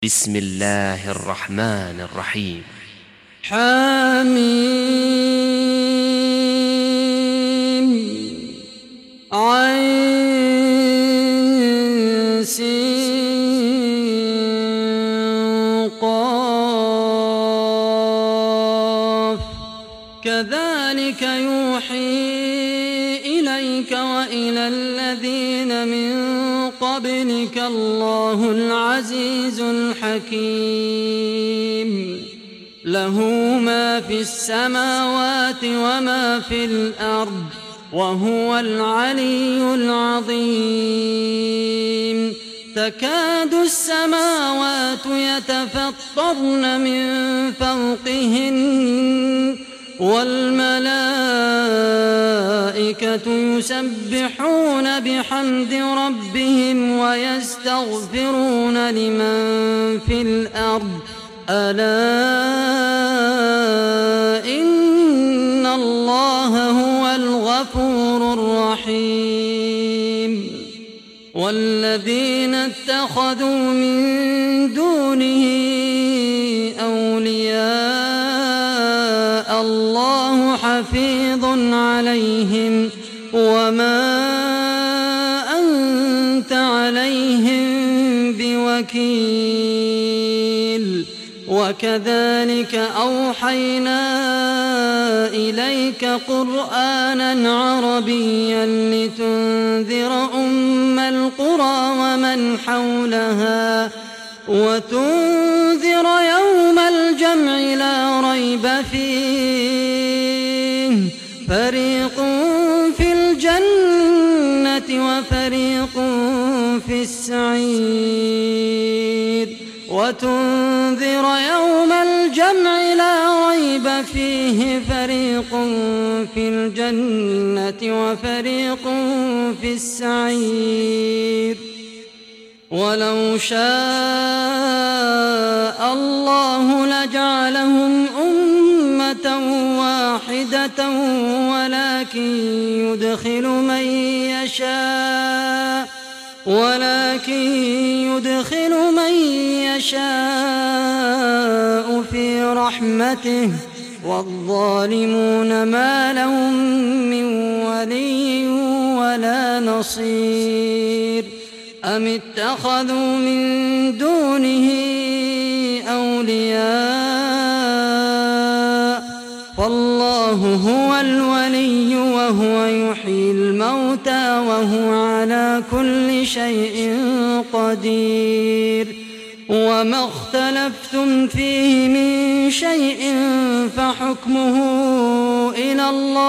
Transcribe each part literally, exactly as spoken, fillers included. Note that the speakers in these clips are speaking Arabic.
بسم الله الرحمن الرحيم. حميم عين سين قاف كذلك يوحي إليك وإلى الذين من قبلك الله العزيز الحكيم له ما في السماوات وما في الأرض وهو العلي العظيم تكاد السماوات يتفطرن من فوقهن والملائكة يسبحون بحمد ربهم ويستغفرون لمن في الأرض ألا إن الله هو الغفور الرحيم والذين اتخذوا من دونه أولياء الله حفيظ عليهم وما أنت عليهم بوكيل وكذلك أوحينا إليك قرآنا عربيا لتنذر أم القرى ومن حولها وتنذر يوم الجمع لا ريب فيه فريق في الجنة وفريق في السعير وتنذر يوم الجمع لا ريب فيه فريق في الجنة وفريق في السعير ولو شاء الله لجعلهم أمة واحدة ولكن يدخل من يشاء ولكن يدخل من يشاء في رحمته والظالمون ما لهم من ولي ولا نصير أم اتخذوا من دونه أولياء فالله هو الولي وهو يحيي الموتى وهو على كل شيء قدير وما اختلفتم فيه من شيء فحكمه إلى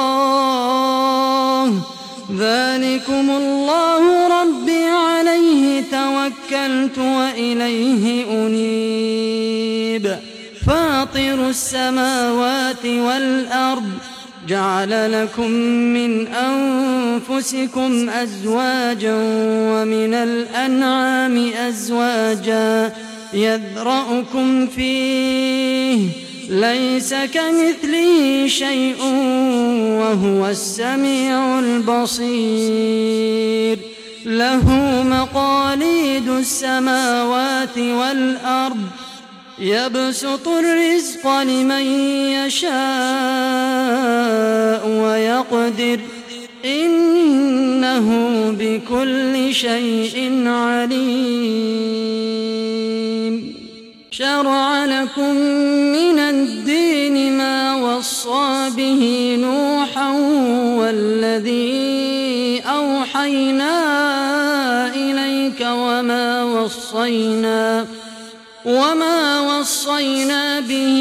الله ذلكم الله ربي عليه توكلت وإليه أنيب فاطر السماوات والأرض جعل لكم من أنفسكم أزواجا ومن الأنعام أزواجا يذرأكم فيه ليس كمثله شيء وهو السميع البصير له مقاليد السماوات والأرض يبسط الرزق لمن يشاء ويقدر إنه بكل شيء عليم شرع لكم من الدين ما وصى به نوحا والذي أوحينا إليك وما وصينا وما وصينا به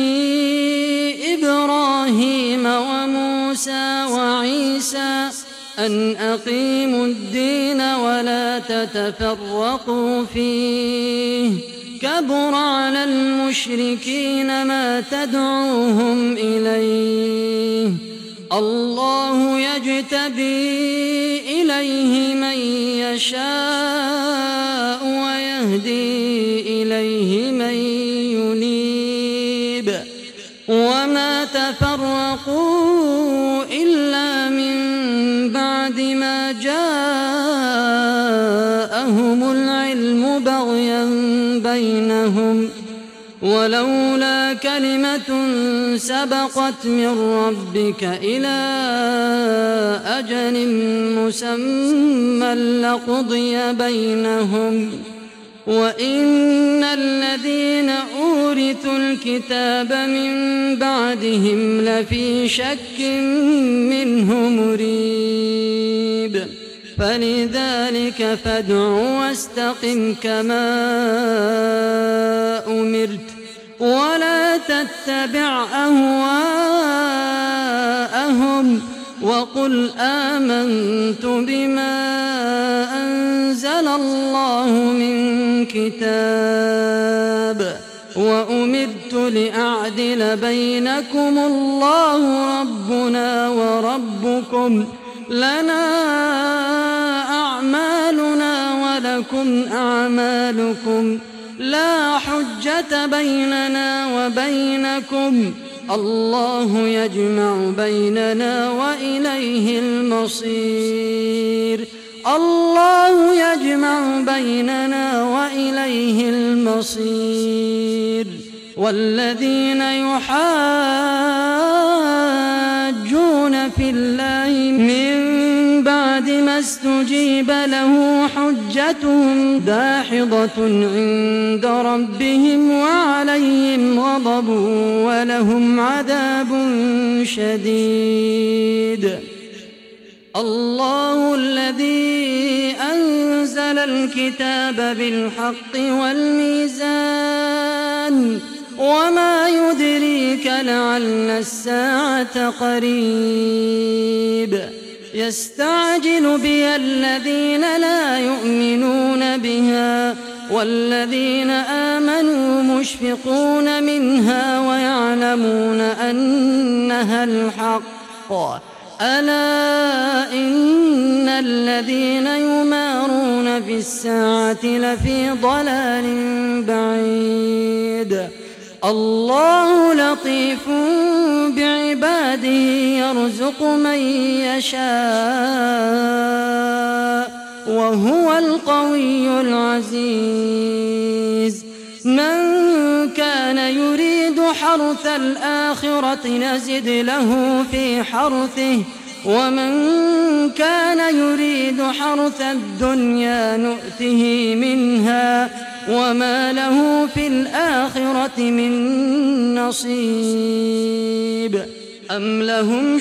إبراهيم وموسى وعيسى أن أقيموا الدين ولا تتفرقوا فيه كبر على المشركين ما تدعوهم إليه الله يجتبي إليه من يشاء ويهدي إليه من ينيب وما تفرقوا إلا من بعد ما جاءهم العلم بغيا بينهم ولولا كلمة سبقت من ربك إلى أجل مسمى لقضي بينهم وإن الذين أورثوا الكتاب من بعدهم لفي شك منه مريب فلذلك فادع واستقم كما أمرت ولا تتبع أهواءهم وقل آمنت بما أنزل الله من كتاب وأمرت لأعدل بينكم الله ربنا وربكم لنا أعمالنا ولكم أعمالكم لا حجة بيننا وبينكم الله يجمع بيننا وإليه المصير الله يجمع بيننا وإليه المصير والذين يحاجون في الله من بعد ما استجيب له حجتهم داحضة عند ربهم وعليهم غضب ولهم عذاب شديد الله الذي أنزل الكتاب بالحق والميزان وما يدريك لعل الساعة قريب يستعجل بها الذين لا يؤمنون بها والذين آمنوا مشفقون منها ويعلمون أنها الحق ألا إن الذين يمارون في الساعة لفي ضلال بعيد الله لطيف بعباده يرزق من يشاء وهو القوي العزيز من كان يريد حرث الآخرة نزد له في حرثه ومن كان يريد حرث الدنيا نؤته منها وما له في الآخرة من نصيب أم لهم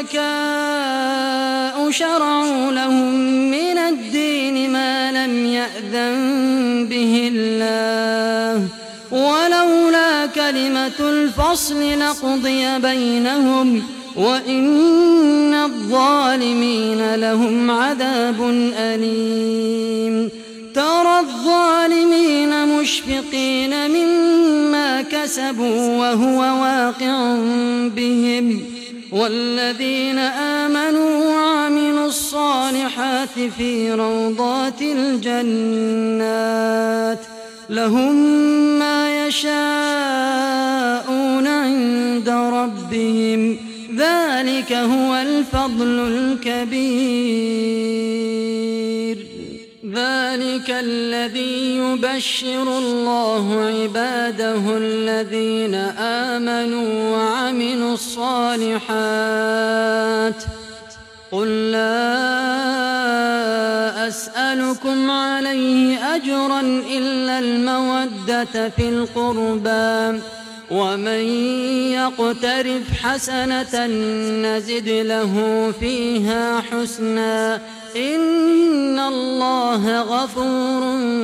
شركاء شرعوا لهم من الدين ما لم يأذن به الله ولولا كلمة الفصل لقضي بينهم وإن الظالمين لهم عذاب أليم ترى الظالمين مشفقين مما كسبوا وهو واقع بهم والذين آمنوا وعملوا الصالحات في روضات الجنات لهم ما يشاءون عند ربهم ذلك هو الفضل الكبير ذلك الذي يبشر الله عباده الذين آمنوا وعملوا الصالحات قل لا أسألكم عليه أجرا إلا المودة في القربى ومن يقترف حسنة نزد له فيها حسنا إن الله غفور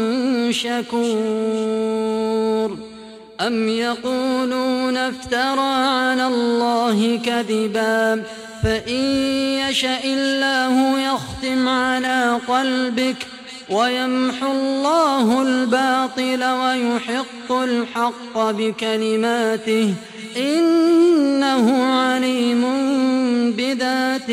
شكور أم يقولون افترى على الله كذبا فإن يشأ الله يختم على قلبك ويمحو الله الباطل ويحق الحق بكلماته إنه عليم بذات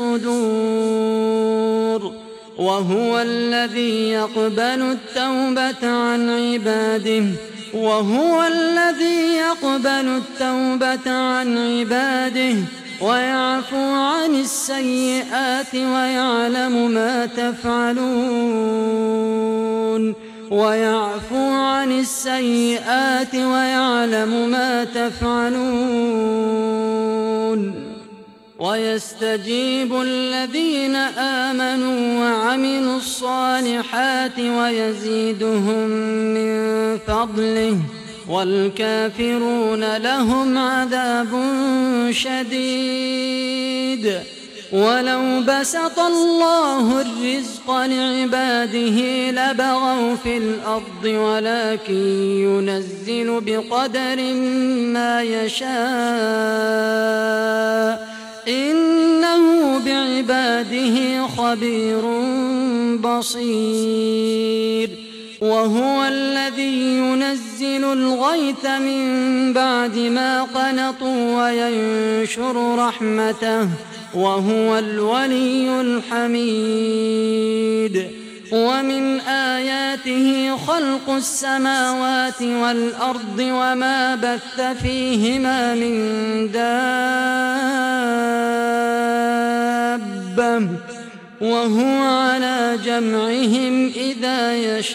الصدور وهو الذي يقبل التوبة عن عباده وهو الذي يقبل التوبة عن عباده ويعفو عن السيئات ويعلم ما تفعلون ويعفو عن السيئات ويعلم ما تفعلون ويستجيب الذين آمنوا وعملوا الصالحات ويزيدهم من فضله والكافرون لهم عذاب شديد. ولو بسط الله الرزق لعباده لبغوا في الأرض ولكن ينزل بقدر ما يشاء إنه بعباده خبير بصير. وهو الذي ينزل الغيث من بعد ما قنطوا وينشر رحمته وهو الولي الحميد. ومن آياته خلق السماوات والأرض وما بث فيهما من دابة وهو على جمعهم إذا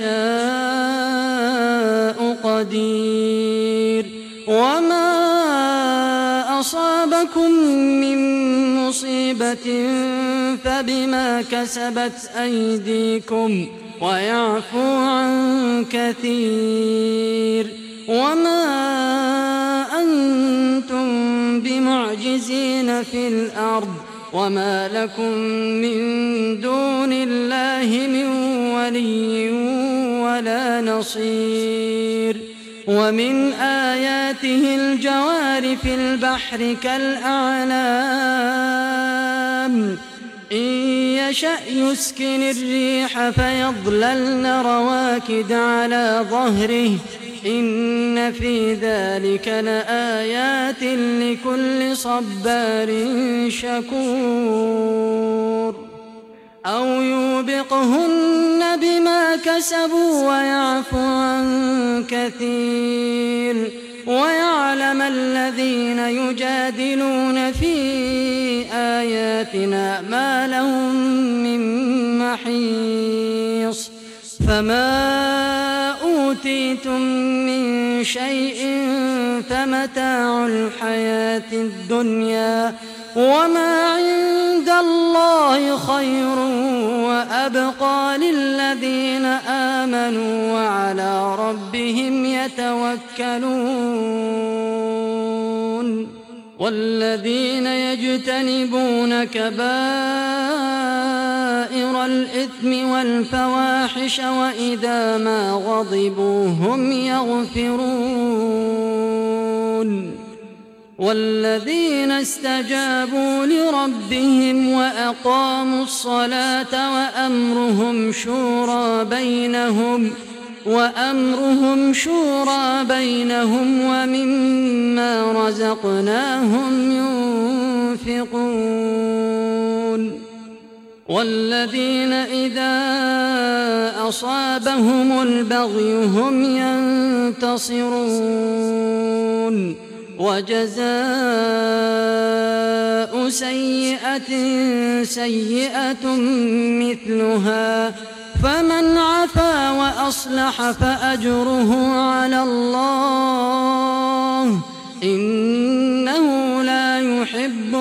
يشاء قدير. وما أصابكم من مصيبة فبما كسبت أيديكم ويعفو عن كثير. وما أنتم بمعجزين في الأرض وما لكم من دون الله من ولي ولا نصير. ومن آياته الجوار في البحر كالأعلام إن يشأ يسكن الريح فيظللن رواكد على ظهره إن في ذلك لآيات لكل صبار شكور. أو يوبقهن بما كسبوا ويعفو عن كثير. ويعلم الذين يجادلون في آياتنا ما لهم من محيص. فما أوتيتم من شيء فمتاع الحياة الدنيا وما عند الله خير وأبقى للذين آمنوا وعلى ربهم يتوكلون. والذين يجتنبون كبائر الإثم والفواحش وإذا ما غضبوا هم يغفرون. والذين استجابوا لربهم وأقاموا الصلاة وأمرهم شورى بينهم وأمرهم شورى بينهم ومما رزقناهم ينفقون. والذين إذا أصابهم البغي هم ينتصرون. وجزاء سيئة سيئة مثلها فمن عفا وأصلح فأجره على الله إنه لا يحب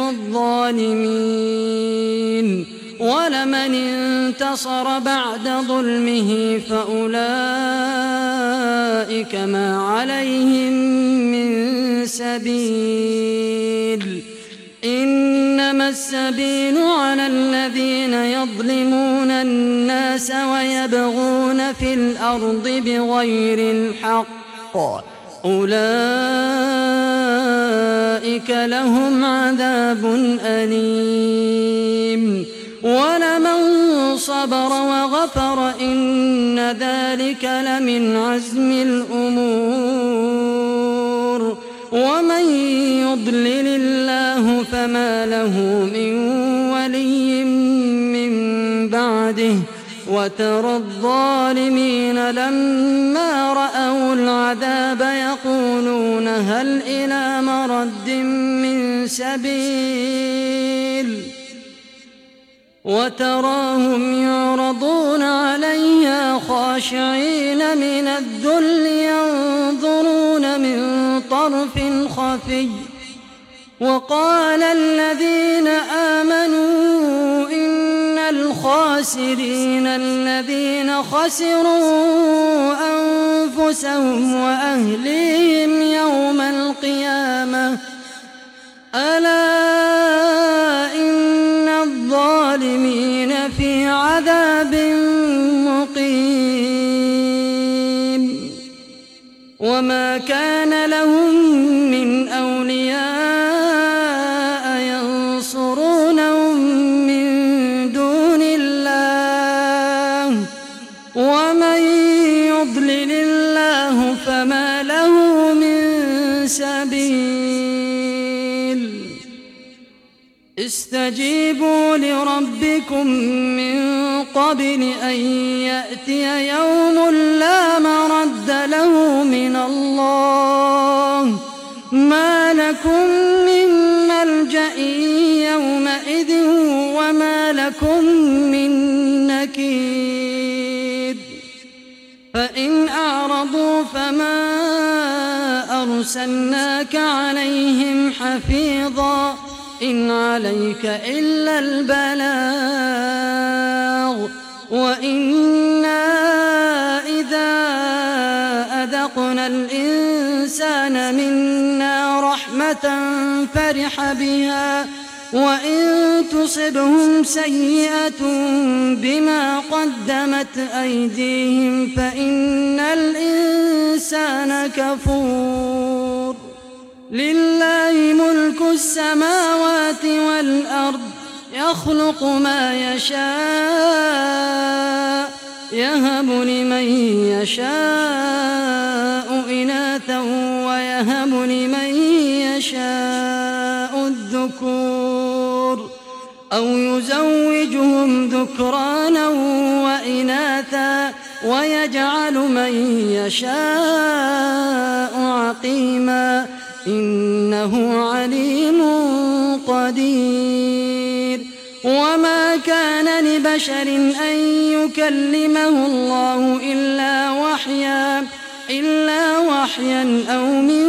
الظالمين. ولمن انتصر بعد ظلمه فأولئك ما عليهم من سبيل إنما السبيل على الذين يظلمون الناس ويبغون في الأرض بغير الحق أولئك لهم عذاب أليم. ولمن صبر وغفر إن ذلك لمن عزم الأمور. ومن يضلل الله فما له من ولي من بعده. وترى الظالمين لما رأوا العذاب يقولون هل إلى مرد من سبيل وتراهم يعرضون عليها خاشعين من الذل ينظرون من طرف خفي. وقال الذين آمنوا إن الخاسرين الذين خسروا أنفسهم وأهليهم يوم القيامة ألا إن الظالمين في عذاب مقيم. وما كان لهم من أولياء ينصرونهم من دون الله ومن يضلل الله فما له من سبيل. استجيبوا لربكم من قبل أن يأتي يوم لا مرد له من الله ما لكم من ملجأ يومئذ وما لكم من نكير. فإن أعرضوا فما أرسلناك عليهم حفيظا إن عليك إلا البلاغ وإنا إذا أذقنا الإنسان منا رحمة فرح بها وإن تصبهم سيئة بما قدمت أيديهم فإن الإنسان كفور. لله ملك السماوات والأرض يخلق ما يشاء يهب لمن يشاء إناثا ويهب لمن يشاء الذكور أو يزوجهم ذكرانا وإناثا ويجعل من يشاء عقيما إنه عليم قدير. وما كان لبشر أن يكلمه الله إلا وحيا إلا وحيا أو من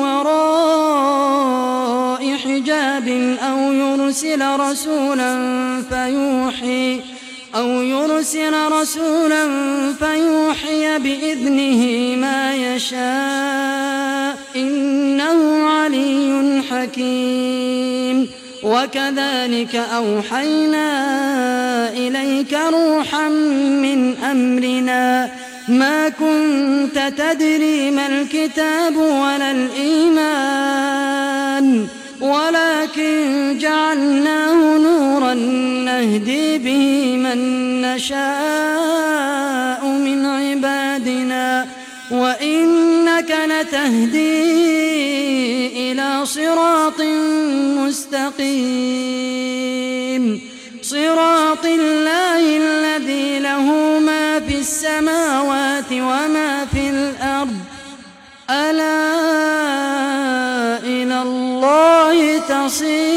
وراء حجاب أو يرسل رسولا فيوحي أو يرسل رسولا فيوحي بإذنه ما يشاء إنه علي حكيم. وكذلك أوحينا إليك روحا من أمرنا ما كنت تدري ما الكتاب ولا الإيمان ولكن جعلناه نورا نهدي به من نشاء من عبادنا وإنك لتهدي إلى صراط مستقيم صراط الله الذي له ما في السماوات وما في الأرض ألا إلى الله تصير